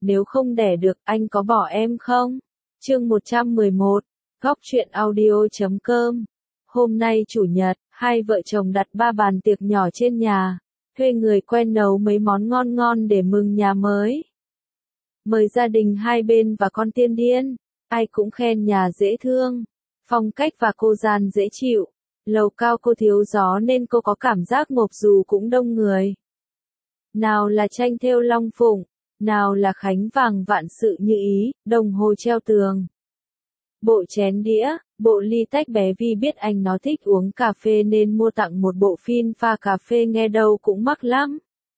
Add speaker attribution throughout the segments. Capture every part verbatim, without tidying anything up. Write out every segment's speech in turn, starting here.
Speaker 1: nếu không đẻ được, anh có bỏ em không? Chương một trăm mười một, góc truyện audio chấm com. Hôm nay chủ nhật, hai vợ chồng đặt ba bàn tiệc nhỏ trên nhà, thuê người quen nấu mấy món ngon ngon để mừng nhà mới. Mời gia đình hai bên và con tiên điên, ai cũng khen nhà dễ thương, phong cách và cô gian dễ chịu. Lầu cao cô thiếu gió nên cô có cảm giác ngộp dù cũng đông người. Nào là tranh thêu long phụng, nào là khánh vàng vạn sự như ý, đồng hồ treo tường. Bộ chén đĩa, bộ ly tách bé Vi biết anh nó thích uống cà phê nên mua tặng một bộ phin pha cà phê nghe đâu cũng mắc lắm.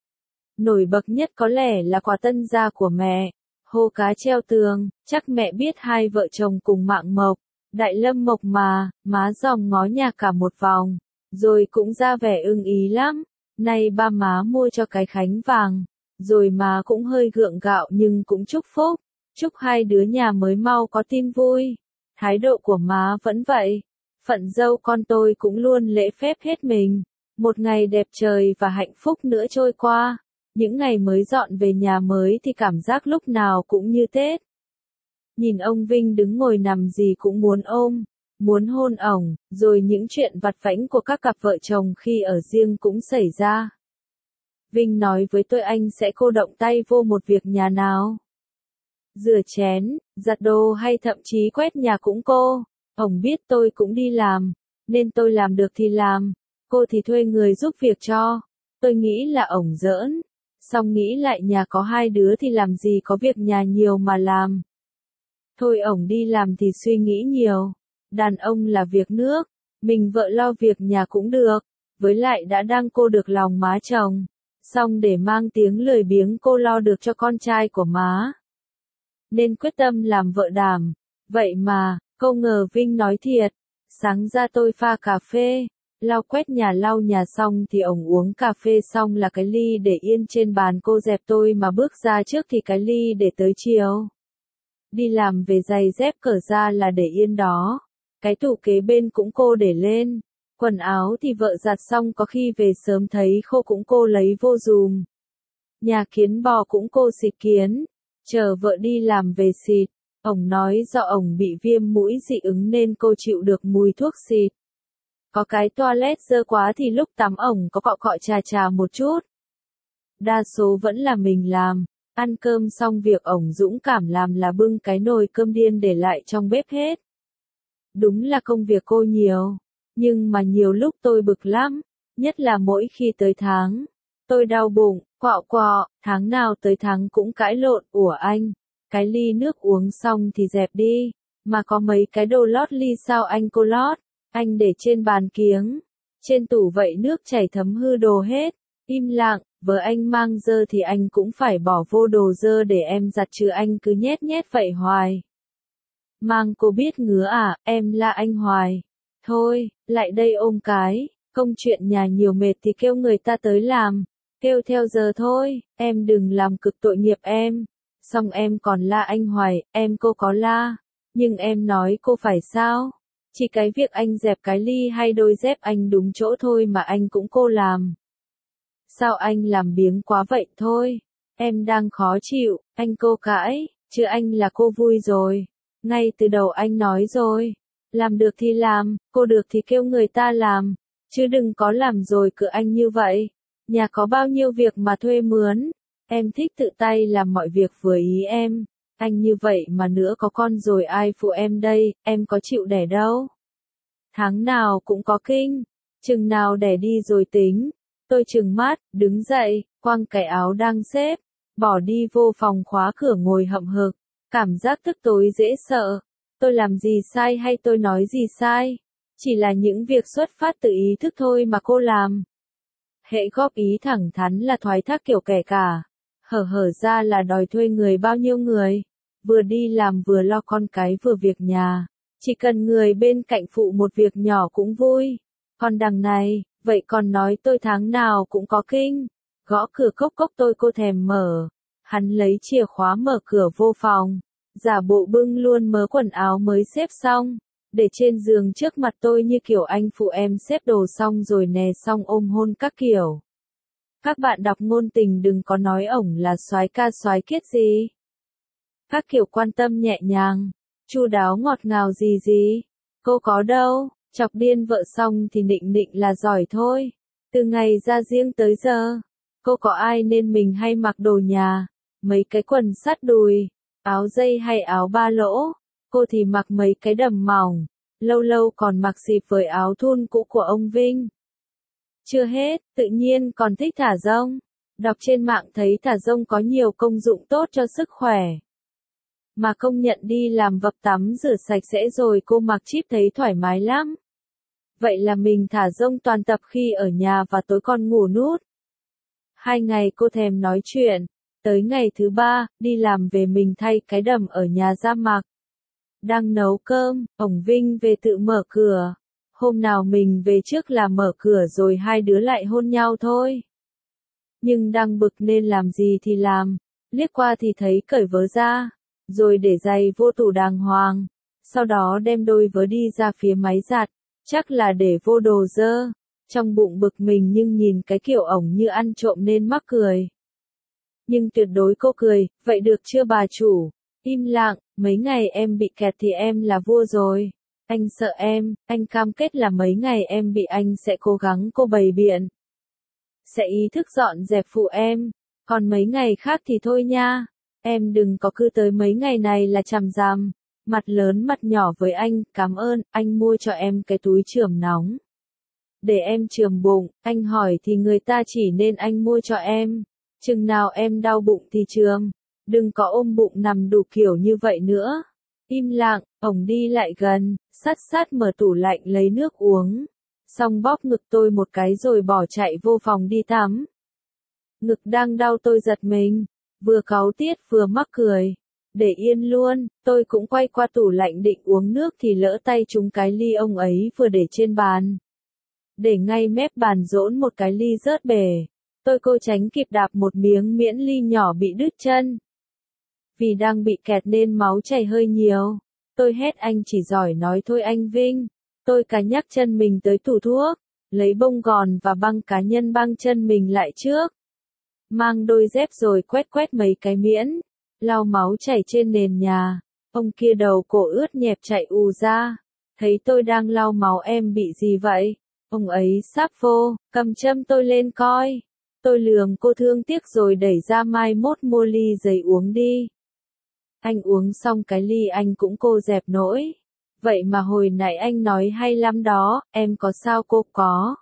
Speaker 1: Nổi bật nhất có lẽ là quà tân gia của mẹ, hồ cá treo tường, chắc mẹ biết hai vợ chồng cùng mạng mộc. Đại lâm mộc mà, má dòm ngó nhà cả một vòng, rồi cũng ra vẻ ưng ý lắm. Nay ba má mua cho cái khánh vàng, rồi má cũng hơi gượng gạo nhưng cũng chúc phúc, chúc hai đứa nhà mới mau có tin vui. Thái độ của má vẫn vậy, phận dâu con tôi cũng luôn lễ phép hết mình. Một ngày đẹp trời và hạnh phúc nữa trôi qua, những ngày mới dọn về nhà mới thì cảm giác lúc nào cũng như Tết. Nhìn ông Vinh đứng ngồi nằm gì cũng muốn ôm, muốn hôn ổng, rồi những chuyện vặt vãnh của các cặp vợ chồng khi ở riêng cũng xảy ra. Vinh nói với tôi anh sẽ cô động tay vô một việc nhà nào. Rửa chén, giặt đồ hay thậm chí quét nhà cũng cô. Ổng biết tôi cũng đi làm, nên tôi làm được thì làm, cô thì thuê người giúp việc cho. Tôi nghĩ là ổng giỡn, xong nghĩ lại nhà có hai đứa thì làm gì có việc nhà nhiều mà làm. Thôi ổng đi làm thì suy nghĩ nhiều, đàn ông là việc nước, mình vợ lo việc nhà cũng được, với lại đã đang cô được lòng má chồng, xong để mang tiếng lười biếng cô lo được cho con trai của má. Nên quyết tâm làm vợ đảm, vậy mà, cô ngờ Vinh nói thiệt, sáng ra tôi pha cà phê, lau quét nhà lau nhà xong thì ổng uống cà phê xong là cái ly để yên trên bàn cô dẹp tôi mà bước ra trước thì cái ly để tới chiều. Đi làm về giày dép cởi ra là để yên đó. Cái tủ kế bên cũng cô để lên. Quần áo thì vợ giặt xong có khi về sớm thấy khô cũng cô lấy vô dùm. Nhà kiến bò cũng cô xịt kiến. Chờ vợ đi làm về xịt. Ổng nói do ổng bị viêm mũi dị ứng nên cô chịu được mùi thuốc xịt. Có cái toilet dơ quá thì lúc tắm ổng có cọ cọ trà trà một chút. Đa số vẫn là mình làm. Ăn cơm xong việc ổng dũng cảm làm là bưng cái nồi cơm điên để lại trong bếp hết. Đúng là công việc cô nhiều, nhưng mà nhiều lúc tôi bực lắm, nhất là mỗi khi tới tháng. Tôi đau bụng, quạo quọ, tháng nào tới tháng cũng cãi lộn, ủa anh, cái ly nước uống xong thì dẹp đi, mà có mấy cái đồ lót ly sao anh cô lót, anh để trên bàn kiếng, trên tủ vậy nước chảy thấm hư đồ hết, im lặng. Vợ anh mang dơ thì anh cũng phải bỏ vô đồ dơ để em giặt chứ anh cứ nhét nhét vậy hoài. Mang cô biết ngứa à, em la anh hoài. Thôi, lại đây ôm cái, công chuyện nhà nhiều mệt thì kêu người ta tới làm, kêu theo giờ thôi, em đừng làm cực tội nghiệp em. Xong em còn la anh hoài, em cô có la, nhưng em nói cô phải sao? Chỉ cái việc anh dẹp cái ly hay đôi dép anh đúng chỗ thôi mà anh cũng cô làm. Sao anh làm biếng quá vậy thôi, em đang khó chịu, anh cô cãi, chứ anh là cô vui rồi. Ngay từ đầu anh nói rồi, làm được thì làm, cô được thì kêu người ta làm, chứ đừng có làm rồi cứ anh như vậy. Nhà có bao nhiêu việc mà thuê mướn, em thích tự tay làm mọi việc vừa ý em. Anh như vậy mà nữa có con rồi ai phụ em đây, em có chịu đẻ đâu. Tháng nào cũng có kinh, chừng nào đẻ đi rồi tính. Tôi trừng mắt, đứng dậy, quăng cái áo đang xếp, bỏ đi vô phòng khóa cửa ngồi hậm hực, cảm giác tức tối dễ sợ. Tôi làm gì sai hay tôi nói gì sai? Chỉ là những việc xuất phát từ ý thức thôi mà cô làm. Hễ góp ý thẳng thắn là thoái thác kiểu kẻ cả, hở hở ra là đòi thuê người bao nhiêu người, vừa đi làm vừa lo con cái vừa việc nhà, chỉ cần người bên cạnh phụ một việc nhỏ cũng vui. Còn đằng này, vậy còn nói tôi tháng nào cũng có kinh, gõ cửa cốc cốc tôi cô thèm mở, hắn lấy chìa khóa mở cửa vô phòng, giả bộ bưng luôn mớ quần áo mới xếp xong, để trên giường trước mặt tôi như kiểu anh phụ em xếp đồ xong rồi nè xong ôm hôn các kiểu. Các bạn đọc ngôn tình đừng có nói ổng là soái ca soái kiết gì. Các kiểu quan tâm nhẹ nhàng, chu đáo ngọt ngào gì gì. Cô có đâu, chọc điên vợ xong thì nịnh nịnh là giỏi thôi. Từ ngày ra riêng tới giờ, cô có ai nên mình hay mặc đồ nhà, mấy cái quần sát đùi, áo dây hay áo ba lỗ, cô thì mặc mấy cái đầm mỏng, lâu lâu còn mặc xịp với áo thun cũ của ông Vinh. Chưa hết, tự nhiên còn thích thả rông. Đọc trên mạng thấy thả rông có nhiều công dụng tốt cho sức khỏe. Mà công nhận đi làm vập tắm rửa sạch sẽ rồi cô mặc chip thấy thoải mái lắm. Vậy là mình thả rông toàn tập khi ở nhà và tối còn ngủ nút. Hai ngày cô thèm nói chuyện, tới ngày thứ ba, đi làm về mình thay cái đầm ở nhà ra mặc. Đang nấu cơm, ổng Vinh về tự mở cửa. Hôm nào mình về trước là mở cửa rồi hai đứa lại hôn nhau thôi. Nhưng đang bực nên làm gì thì làm, liếc qua thì thấy cởi vớ ra, rồi để giày vô tủ đàng hoàng, sau đó đem đôi vớ đi ra phía máy giặt, chắc là để vô đồ dơ. Trong bụng bực mình nhưng nhìn cái kiểu ổng như ăn trộm nên mắc cười. Nhưng tuyệt đối cô cười, vậy được chưa bà chủ? Im lặng, mấy ngày em bị kẹt thì em là vua rồi. Anh sợ em, anh cam kết là mấy ngày em bị anh sẽ cố gắng cô bày biện. Sẽ ý thức dọn dẹp phụ em, còn mấy ngày khác thì thôi nha. Em đừng có cứ tới mấy ngày này là chằm chằm, mặt lớn mặt nhỏ với anh, cảm ơn, anh mua cho em cái túi chườm nóng. Để em chườm bụng, anh hỏi thì người ta chỉ nên anh mua cho em. Chừng nào em đau bụng thì chườm, đừng có ôm bụng nằm đủ kiểu như vậy nữa. Im lặng, ổng đi lại gần, sát sát mở tủ lạnh lấy nước uống. Xong bóp ngực tôi một cái rồi bỏ chạy vô phòng đi tắm. Ngực đang đau tôi giật mình, vừa cáu tiết vừa mắc cười. Để yên luôn, tôi cũng quay qua tủ lạnh định uống nước thì lỡ tay trúng cái ly ông ấy vừa để trên bàn. Để ngay mép bàn dỗn một cái ly rớt bể. Tôi cô tránh kịp đạp một miếng miễn ly nhỏ bị đứt chân. Vì đang bị kẹt nên máu chảy hơi nhiều. Tôi hét anh chỉ giỏi nói thôi anh Vinh. Tôi cả nhắc chân mình tới tủ thuốc, lấy bông gòn và băng cá nhân băng chân mình lại trước. Mang đôi dép rồi quét quét mấy cái miễn, lau máu chảy trên nền nhà. Ông kia đầu cổ ướt nhẹp chạy ù ra. Thấy tôi đang lau máu em bị gì vậy? Ông ấy sáp vô, cầm châm tôi lên coi. Tôi lườm cô thương tiếc rồi đẩy ra mai mốt mua ly giấy uống đi. Anh uống xong cái ly anh cũng cô dẹp nỗi. Vậy mà hồi nãy anh nói hay lắm đó, em có sao cô có?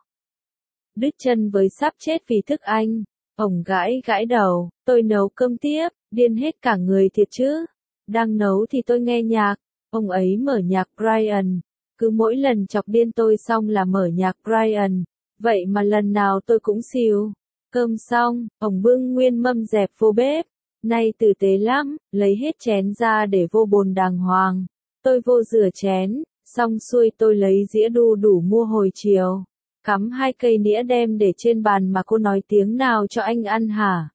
Speaker 1: Đứt chân với sắp chết vì thức anh. Ổng gãi gãi đầu, tôi nấu cơm tiếp, điên hết cả người thiệt chứ. Đang nấu thì tôi nghe nhạc, ông ấy mở nhạc Brian. Cứ mỗi lần chọc điên tôi xong là mở nhạc Brian, vậy mà lần nào tôi cũng xìu. Cơm xong, ổng bưng nguyên mâm dẹp vô bếp. Nay tử tế lắm, lấy hết chén ra để vô bồn đàng hoàng. Tôi vô rửa chén, xong xuôi tôi lấy dĩa đu đủ mua hồi chiều. Cắm hai cây nĩa đem để trên bàn mà cô nói tiếng nào cho anh ăn hả?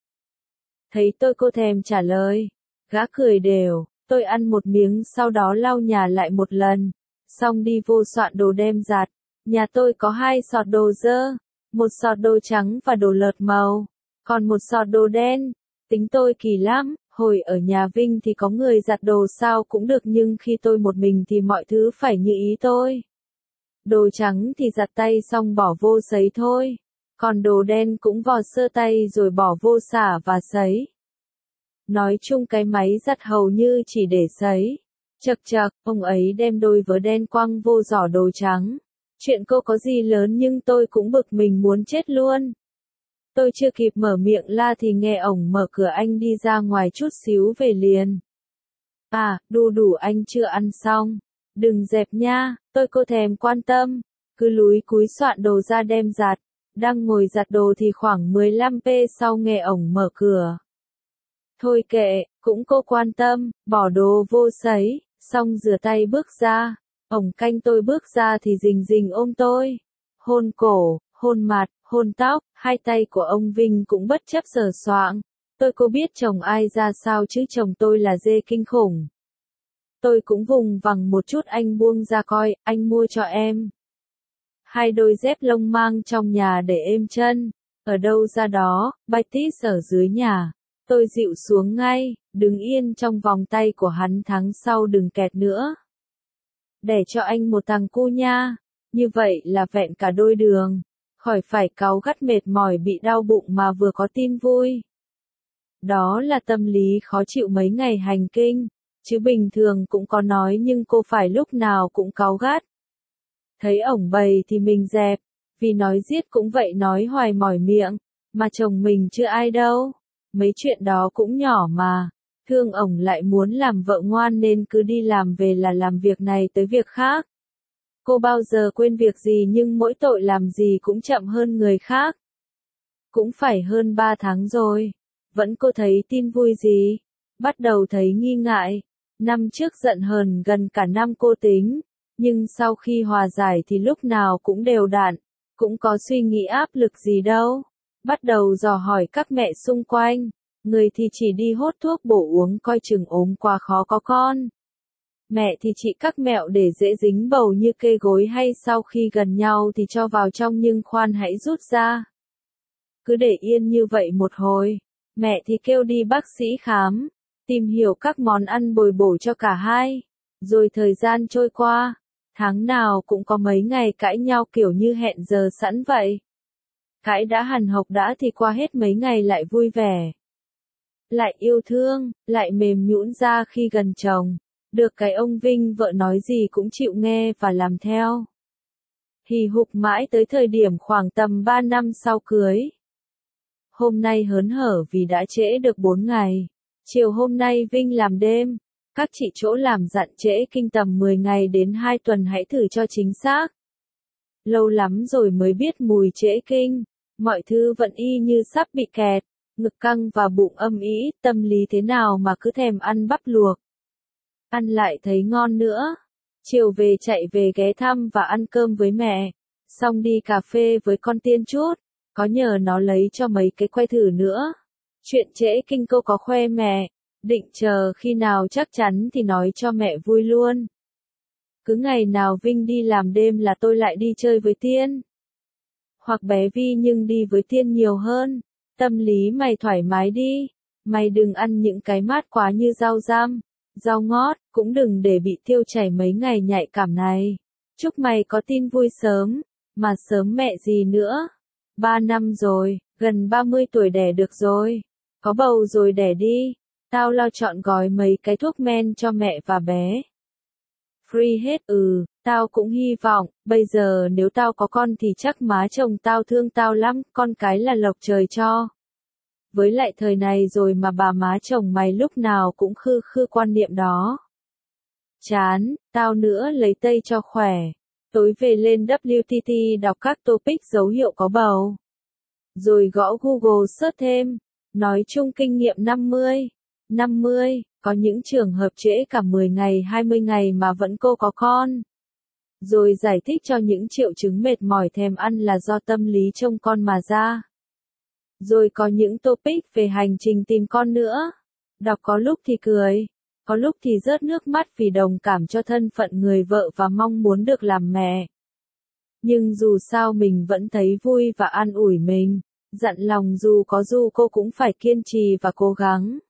Speaker 1: Thấy tôi cô thèm trả lời. Gã cười đều, tôi ăn một miếng sau đó lau nhà lại một lần. Xong đi vô soạn đồ đem giặt. Nhà tôi có hai sọt đồ dơ, một sọt đồ trắng và đồ lợt màu, còn một sọt đồ đen. Tính tôi kỳ lắm, hồi ở nhà Vinh thì có người giặt đồ sao cũng được nhưng khi tôi một mình thì mọi thứ phải như ý tôi. Đồ trắng thì giặt tay xong bỏ vô sấy thôi, còn đồ đen cũng vò sơ tay rồi bỏ vô xả và sấy. Nói chung cái máy giặt hầu như chỉ để sấy. Chật chật, ông ấy đem đôi vớ đen quăng vô giỏ đồ trắng. Chuyện cô có gì lớn nhưng tôi cũng bực mình muốn chết luôn. Tôi chưa kịp mở miệng la thì nghe ổng mở cửa anh đi ra ngoài chút xíu về liền. À, đu đủ anh chưa ăn xong. Đừng dẹp nha, tôi cô thèm quan tâm. Cứ lúi cúi soạn đồ ra đem giặt. Đang ngồi giặt đồ thì khoảng mười lăm phút sau nghe ổng mở cửa. Thôi kệ, cũng cô quan tâm, bỏ đồ vô sấy, xong rửa tay bước ra. Ổng canh tôi bước ra thì rình rình ôm tôi. Hôn cổ, hôn mặt, hôn tóc, hai tay của ông Vinh cũng bất chấp sờ soạng. Tôi có biết chồng ai ra sao chứ chồng tôi là dê kinh khủng. Tôi cũng vùng vằng một chút anh buông ra coi, anh mua cho em. Hai đôi dép lông mang trong nhà để êm chân. Ở đâu ra đó, Baitis ở dưới nhà. Tôi dịu xuống ngay, đứng yên trong vòng tay của hắn tháng sau đừng kẹt nữa. Đẻ cho anh một thằng cu nha, như vậy là vẹn cả đôi đường, khỏi phải cáu gắt mệt mỏi bị đau bụng mà vừa có tin vui. Đó là tâm lý khó chịu mấy ngày hành kinh, chứ bình thường cũng có nói nhưng cô phải lúc nào cũng cáu gắt. Thấy ổng bầy thì mình dẹp, vì nói giết cũng vậy nói hoài mỏi miệng, mà chồng mình chưa ai đâu, mấy chuyện đó cũng nhỏ mà, thương ổng lại muốn làm vợ ngoan nên cứ đi làm về là làm việc này tới việc khác. Cô bao giờ quên việc gì nhưng mỗi tội làm gì cũng chậm hơn người khác. Cũng phải hơn ba tháng rồi, vẫn cô thấy tin vui gì, bắt đầu thấy nghi ngại, năm trước giận hờn gần cả năm cô tính, nhưng sau khi hòa giải thì lúc nào cũng đều đặn, cũng có suy nghĩ áp lực gì đâu, bắt đầu dò hỏi các mẹ xung quanh, người thì chỉ đi hốt thuốc bổ uống coi chừng ốm quá khó có con. Mẹ thì chỉ các mẹo để dễ dính bầu như kê gối hay sau khi gần nhau thì cho vào trong nhưng khoan hãy rút ra. Cứ để yên như vậy một hồi, mẹ thì kêu đi bác sĩ khám, tìm hiểu các món ăn bồi bổ cho cả hai. Rồi thời gian trôi qua, tháng nào cũng có mấy ngày cãi nhau kiểu như hẹn giờ sẵn vậy. Cãi đã hằn học đã thì qua hết mấy ngày lại vui vẻ. Lại yêu thương, lại mềm nhũn ra khi gần chồng. Được cái ông Vinh vợ nói gì cũng chịu nghe và làm theo. Hì hục mãi tới thời điểm khoảng tầm ba năm sau cưới. Hôm nay hớn hở vì đã trễ được bốn ngày. Chiều hôm nay Vinh làm đêm. Các chị chỗ làm dặn trễ kinh tầm mười ngày đến hai tuần hãy thử cho chính xác. Lâu lắm rồi mới biết mùi trễ kinh. Mọi thứ vẫn y như sắp bị kẹt. Ngực căng và bụng âm ĩ, tâm lý thế nào mà cứ thèm ăn bắp luộc. Ăn lại thấy ngon nữa. Chiều về chạy về ghé thăm và ăn cơm với mẹ. Xong đi cà phê với con Tiên chút. Có nhờ nó lấy cho mấy cái que thử nữa. Chuyện trễ kinh cô có khoe mẹ. Định chờ khi nào chắc chắn thì nói cho mẹ vui luôn. Cứ ngày nào Vinh đi làm đêm là tôi lại đi chơi với Tiên. Hoặc bé Vi nhưng đi với Tiên nhiều hơn. Tâm lý mày thoải mái đi. Mày đừng ăn những cái mát quá như rau răm, rau ngót, cũng đừng để bị tiêu chảy mấy ngày nhạy cảm này. Chúc mày có tin vui sớm, mà sớm mẹ gì nữa. Ba năm rồi, gần ba mươi tuổi đẻ được rồi. Có bầu rồi đẻ đi. Tao lo chọn gói mấy cái thuốc men cho mẹ và bé. Free hết ừ, tao cũng hy vọng, bây giờ nếu tao có con thì chắc má chồng tao thương tao lắm, con cái là lộc trời cho. Với lại thời này rồi mà bà má chồng mày lúc nào cũng khư khư quan niệm đó. Chán, tao nữa lấy tây cho khỏe. Tối về lên W T T đọc các topic dấu hiệu có bầu. Rồi gõ Google search thêm. Nói chung kinh nghiệm năm mươi. năm mươi, có những trường hợp trễ cả mười ngày hai mươi ngày mà vẫn cô có con. Rồi giải thích cho những triệu chứng mệt mỏi thèm ăn là do tâm lý trông con mà ra. Rồi có những topic về hành trình tìm con nữa. Đọc có lúc thì cười, có lúc thì rớt nước mắt vì đồng cảm cho thân phận người vợ và mong muốn được làm mẹ. Nhưng dù sao mình vẫn thấy vui và an ủi mình, dặn lòng dù có dù cô cũng phải kiên trì và cố gắng.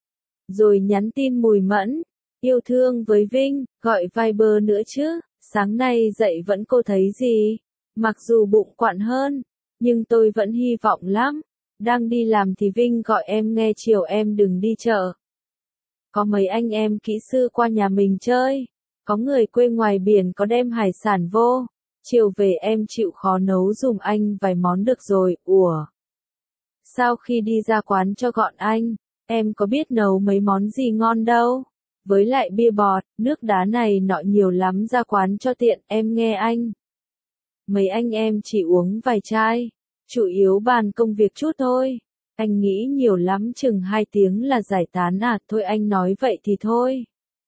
Speaker 1: Rồi nhắn tin mùi mẫn, yêu thương với Vinh, gọi Viber nữa chứ, sáng nay dậy vẫn cô thấy gì, mặc dù bụng quặn hơn, nhưng tôi vẫn hy vọng lắm. Đang đi làm thì Vinh gọi em nghe chiều em đừng đi chợ. Có mấy anh em kỹ sư qua nhà mình chơi, có người quê ngoài biển có đem hải sản vô, chiều về em chịu khó nấu dùm anh vài món được rồi, ủa. Sau khi đi ra quán cho gọn anh, em có biết nấu mấy món gì ngon đâu, với lại bia bọt, nước đá này nọ nhiều lắm ra quán cho tiện, em nghe anh. Mấy anh em chỉ uống vài chai. Chủ yếu bàn công việc chút thôi. Anh nghĩ nhiều lắm chừng hai tiếng là giải tán à, thôi anh nói vậy thì thôi.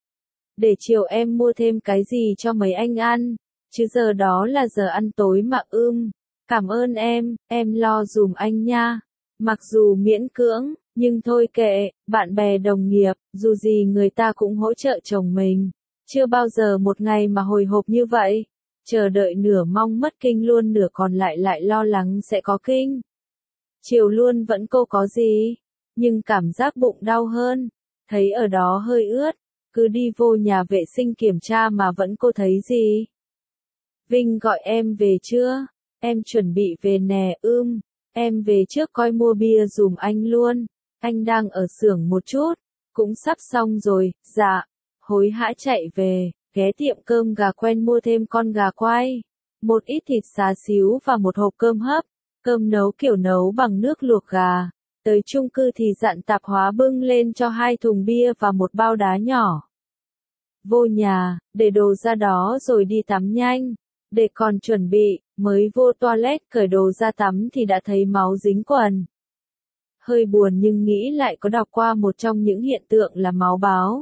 Speaker 1: Để chiều em mua thêm cái gì cho mấy anh ăn, chứ giờ đó là giờ ăn tối mà ưm. Cảm ơn em, em lo dùm anh nha. Mặc dù miễn cưỡng, nhưng thôi kệ, bạn bè đồng nghiệp, dù gì người ta cũng hỗ trợ chồng mình. Chưa bao giờ một ngày mà hồi hộp như vậy. Chờ đợi nửa mong mất kinh luôn nửa còn lại lại lo lắng sẽ có kinh. Chiều luôn vẫn cô có gì, nhưng cảm giác bụng đau hơn. thấy ở đó hơi ướt, cứ đi vô nhà vệ sinh kiểm tra mà vẫn cô thấy gì. Vinh gọi em về chưa? Em chuẩn bị về nè. Ưm, em về trước coi mua bia dùm anh luôn. Anh đang ở xưởng một chút, cũng sắp xong rồi. Dạ. Hối hả chạy về, ghé tiệm cơm gà quen mua thêm con gà quay, một ít thịt xá xíu và một hộp cơm hấp. Cơm nấu kiểu nấu bằng nước luộc gà. Tới chung cư thì dặn tạp hóa bưng lên cho hai thùng bia và một bao đá nhỏ. Vô nhà, để đồ ra đó rồi đi tắm nhanh. Để còn chuẩn bị, mới vô toilet cởi đồ ra tắm thì đã thấy máu dính quần. Hơi buồn nhưng nghĩ lại có đọc qua một trong những hiện tượng là máu báo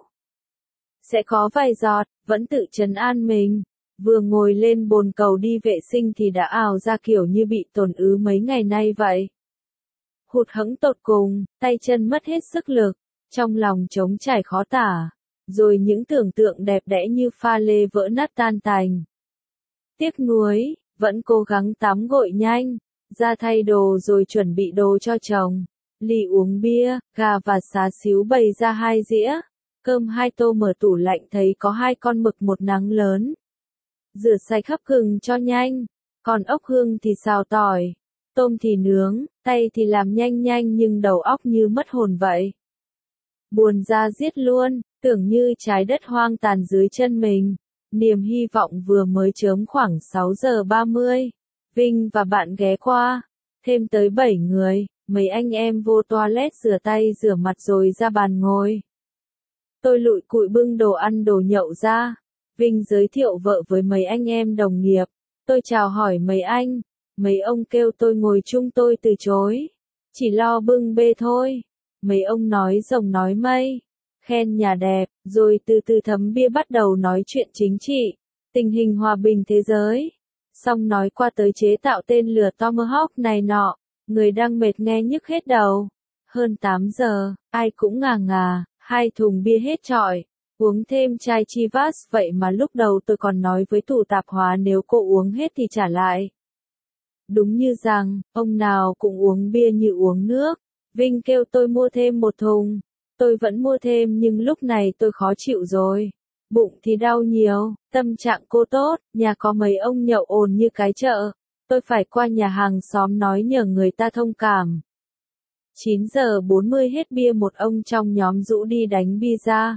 Speaker 1: sẽ có vài giọt, vẫn tự trấn an mình. Vừa ngồi lên bồn cầu đi vệ sinh thì đã ào ra kiểu như bị tổn ứ mấy ngày nay vậy. Hụt hẫng tột cùng, tay chân mất hết sức lực, trong lòng trống trải khó tả, rồi những tưởng tượng đẹp đẽ như pha lê vỡ nát tan tành. Tiếc nuối, vẫn cố gắng tắm gội nhanh, ra thay đồ rồi chuẩn bị đồ cho chồng. Ly uống bia, gà và xá xíu bày ra hai dĩa, cơm hai tô, mở tủ lạnh thấy có hai con mực một nắng lớn. Rửa sạch hấp gừng cho nhanh, còn ốc hương thì xào tỏi, tôm thì nướng, tay thì làm nhanh nhanh nhưng đầu óc như mất hồn vậy. Buồn ra giết luôn, tưởng như trái đất hoang tàn dưới chân mình. Niềm hy vọng vừa mới chớm khoảng sáu giờ ba mươi. Vinh và bạn ghé qua, thêm tới bảy người, mấy anh em vô toilet rửa tay rửa mặt rồi ra bàn ngồi. Tôi lụi cụi bưng đồ ăn đồ nhậu ra. Vinh giới thiệu vợ với mấy anh em đồng nghiệp. Tôi chào hỏi mấy anh. Mấy ông kêu tôi ngồi chung tôi từ chối. Chỉ lo bưng bê thôi. Mấy ông nói rồng nói mây, khen nhà đẹp, rồi từ từ thấm bia bắt đầu nói chuyện chính trị, tình hình hòa bình thế giới. Xong nói qua tới chế tạo tên lửa Tomahawk này nọ, người đang mệt nghe nhức hết đầu. Hơn tám giờ, ai cũng ngà ngà, hai thùng bia hết trọi, uống thêm chai Chivas vậy mà lúc đầu tôi còn nói với tủ tạp hóa nếu cô uống hết thì trả lại. Đúng như rằng, ông nào cũng uống bia như uống nước. Vinh kêu tôi mua thêm một thùng. Tôi vẫn mua thêm nhưng lúc này tôi khó chịu rồi. Bụng thì đau nhiều, tâm trạng cô tốt, nhà có mấy ông nhậu ồn như cái chợ. Tôi phải qua nhà hàng xóm nói nhờ người ta thông cảm. chín giờ bốn mươi hết bia, một ông trong nhóm rủ đi đánh pizza.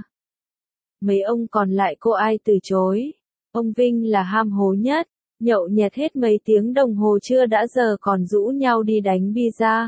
Speaker 1: Mấy ông còn lại cô ai từ chối. Ông Vinh là ham hố nhất, nhậu nhẹt hết mấy tiếng đồng hồ chưa đã giờ còn rủ nhau đi đánh pizza.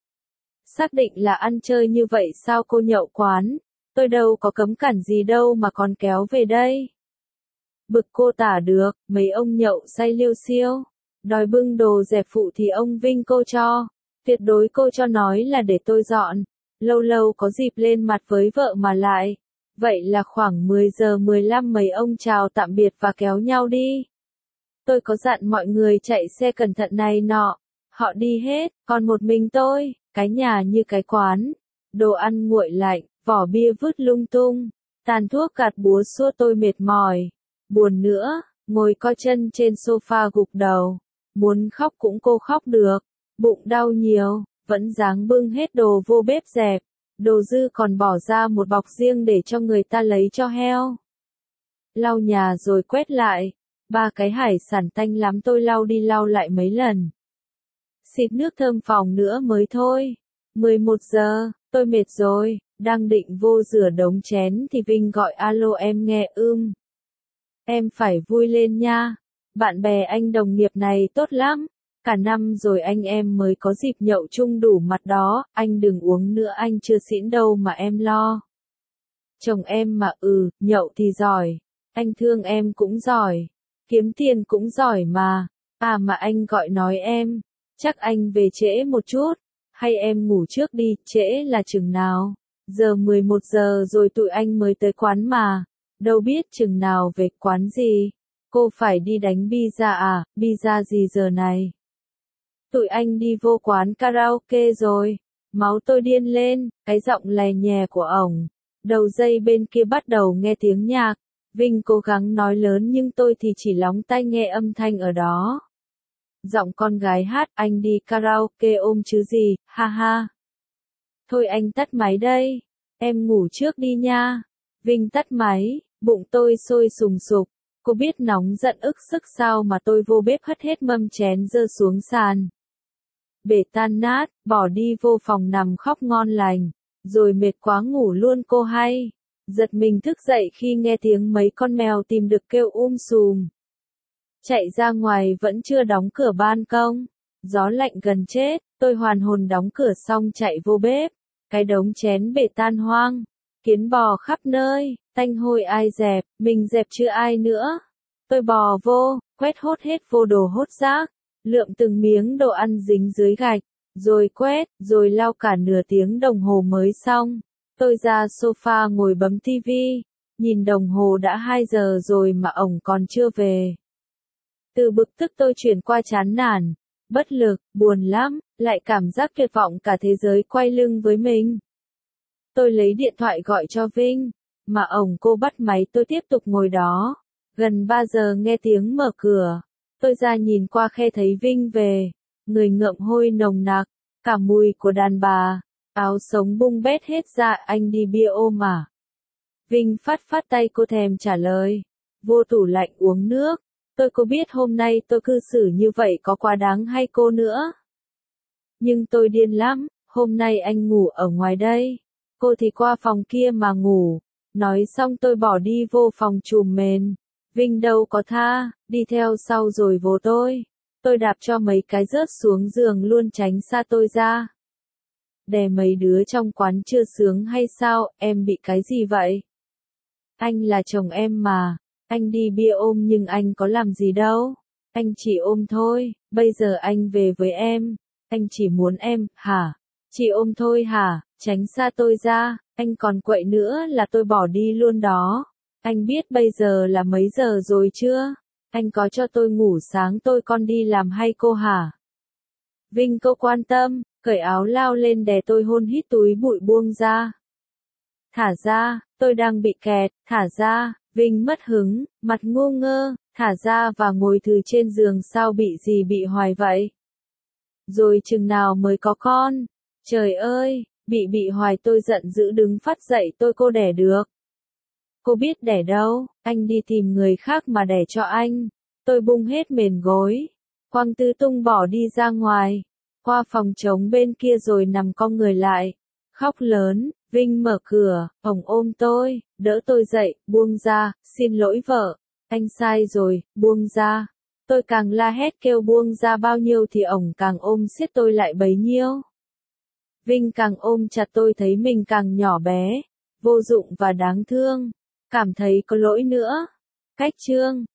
Speaker 1: Xác định là ăn chơi như vậy sao cô nhậu quán, tôi đâu có cấm cản gì đâu mà còn kéo về đây. Bực cô tả được, mấy ông nhậu say liêu xiêu, đòi bưng đồ dẹp phụ thì ông Vinh cô cho, tuyệt đối cô cho nói là để tôi dọn, lâu lâu có dịp lên mặt với vợ mà lại. Vậy là khoảng mười giờ mười lăm mấy ông chào tạm biệt và kéo nhau đi. Tôi có dặn mọi người chạy xe cẩn thận này nọ, họ đi hết, còn một mình tôi. Cái nhà như cái quán, đồ ăn nguội lạnh, vỏ bia vứt lung tung, tàn thuốc gạt búa xua tôi mệt mỏi. Buồn nữa, ngồi co chân trên sofa gục đầu, muốn khóc cũng cô khóc được, bụng đau nhiều, vẫn dáng bưng hết đồ vô bếp dẹp, đồ dư còn bỏ ra một bọc riêng để cho người ta lấy cho heo. Lau nhà rồi quét lại, ba cái hải sản tanh lắm tôi lau đi lau lại mấy lần. Xịt nước thơm phòng nữa mới thôi. mười một giờ, tôi mệt rồi, đang định vô rửa đống chén thì Vinh gọi alo em nghe. Ưm. Em phải vui lên nha. Bạn bè anh đồng nghiệp này tốt lắm. Cả năm rồi anh em mới có dịp nhậu chung đủ mặt đó, anh đừng uống nữa, anh chưa xỉn đâu mà em lo. Chồng em mà ừ, nhậu thì giỏi. Anh thương em cũng giỏi. Kiếm tiền cũng giỏi mà. À mà anh gọi nói em. Chắc anh về trễ một chút, hay em ngủ trước đi, trễ là chừng nào? Giờ mười một giờ rồi tụi anh mới tới quán mà, đâu biết chừng nào về. Quán gì? Cô phải đi đánh pizza à, pizza gì giờ này? Tụi anh đi vô quán karaoke rồi. Máu tôi điên lên, cái giọng lè nhè của ổng. Đầu dây bên kia bắt đầu nghe tiếng nhạc. Vinh cố gắng nói lớn nhưng tôi thì chỉ lóng tai nghe âm thanh ở đó. Giọng con gái hát, anh đi karaoke ôm chứ gì, ha ha. Thôi anh tắt máy đây. em ngủ trước đi nha. Vinh tắt máy, bụng tôi sôi sùng sục. Cô biết nóng giận ức sức sao mà tôi vô bếp hất hết mâm chén dơ xuống sàn. Bể tan nát, bỏ đi vô phòng nằm khóc ngon lành. Rồi mệt quá ngủ luôn cô hay. Giật mình thức dậy khi nghe tiếng mấy con mèo tìm được kêu um sùm. Chạy ra ngoài vẫn chưa đóng cửa ban công. Gió lạnh gần chết, tôi hoàn hồn đóng cửa xong chạy vô bếp. Cái đống chén bể tan hoang. Kiến bò khắp nơi, tanh hôi ai dẹp, mình dẹp chứ ai nữa. Tôi bò vô, quét hốt hết vô đồ hốt rác. Lượm từng miếng đồ ăn dính dưới gạch. Rồi quét, rồi lau cả nửa tiếng đồng hồ mới xong. Tôi ra sofa ngồi bấm tivi. Nhìn đồng hồ đã hai giờ rồi mà ổng còn chưa về. Từ bực tức tôi chuyển qua chán nản. Bất lực, buồn lắm, lại cảm giác tuyệt vọng cả thế giới quay lưng với mình. Tôi lấy điện thoại gọi cho Vinh. Mà ổng cô bắt máy tôi tiếp tục ngồi đó. Gần ba giờ nghe tiếng mở cửa. Tôi ra nhìn qua khe thấy Vinh về. Người ngợm hôi nồng nặc. Cả mùi của đàn bà. Áo sống bung bét hết ra. Anh đi bia ôm à? Vinh phát phát tay cô thèm trả lời. Vô tủ lạnh uống nước. Tôi có biết hôm nay tôi cư xử như vậy có quá đáng hay cô nữa. Nhưng tôi điên lắm. Hôm nay anh ngủ ở ngoài đây. Cô thì qua phòng kia mà ngủ. Nói xong tôi bỏ đi vô phòng trùm mền. Vinh đâu có tha, đi theo sau rồi vồ tôi. Tôi đạp cho mấy cái rớt xuống giường luôn tránh xa tôi ra. Đè mấy đứa trong quán chưa sướng hay sao, em bị cái gì vậy? Anh là chồng em mà, anh đi bia ôm nhưng anh có làm gì đâu. Anh chỉ ôm thôi, bây giờ anh về với em. Anh chỉ muốn em, hả? Chỉ ôm thôi hả? Tránh xa tôi ra, anh còn quậy nữa là tôi bỏ đi luôn đó. Anh biết bây giờ là mấy giờ rồi chưa? Anh có cho tôi ngủ sáng tôi con đi làm hay cô hả? Vinh cô quan tâm, cởi áo lao lên đè tôi hôn hít túi bụi buông ra. Thả ra, tôi đang bị kẹt, thả ra, Vinh mất hứng, mặt ngu ngơ, thả ra và ngồi thừ trên giường sao bị gì bị hoài vậy? Rồi chừng nào mới có con? Trời ơi, bị bị hoài tôi giận dữ đứng phát dậy tôi cô đẻ được. Cô biết đẻ đâu, anh đi tìm người khác mà đẻ cho anh. Tôi bung hết mền gối. Quang Tư Tung bỏ đi ra ngoài. Qua phòng trống bên kia rồi nằm cong người lại. Khóc lớn, Vinh mở cửa, ổng ôm tôi, đỡ tôi dậy, buông ra, xin lỗi vợ. Anh sai rồi, buông ra. Tôi càng la hét kêu buông ra bao nhiêu thì ổng càng ôm siết tôi lại bấy nhiêu. Vinh càng ôm chặt tôi thấy mình càng nhỏ bé, vô dụng và đáng thương. Cảm thấy có lỗi nữa. Cách chương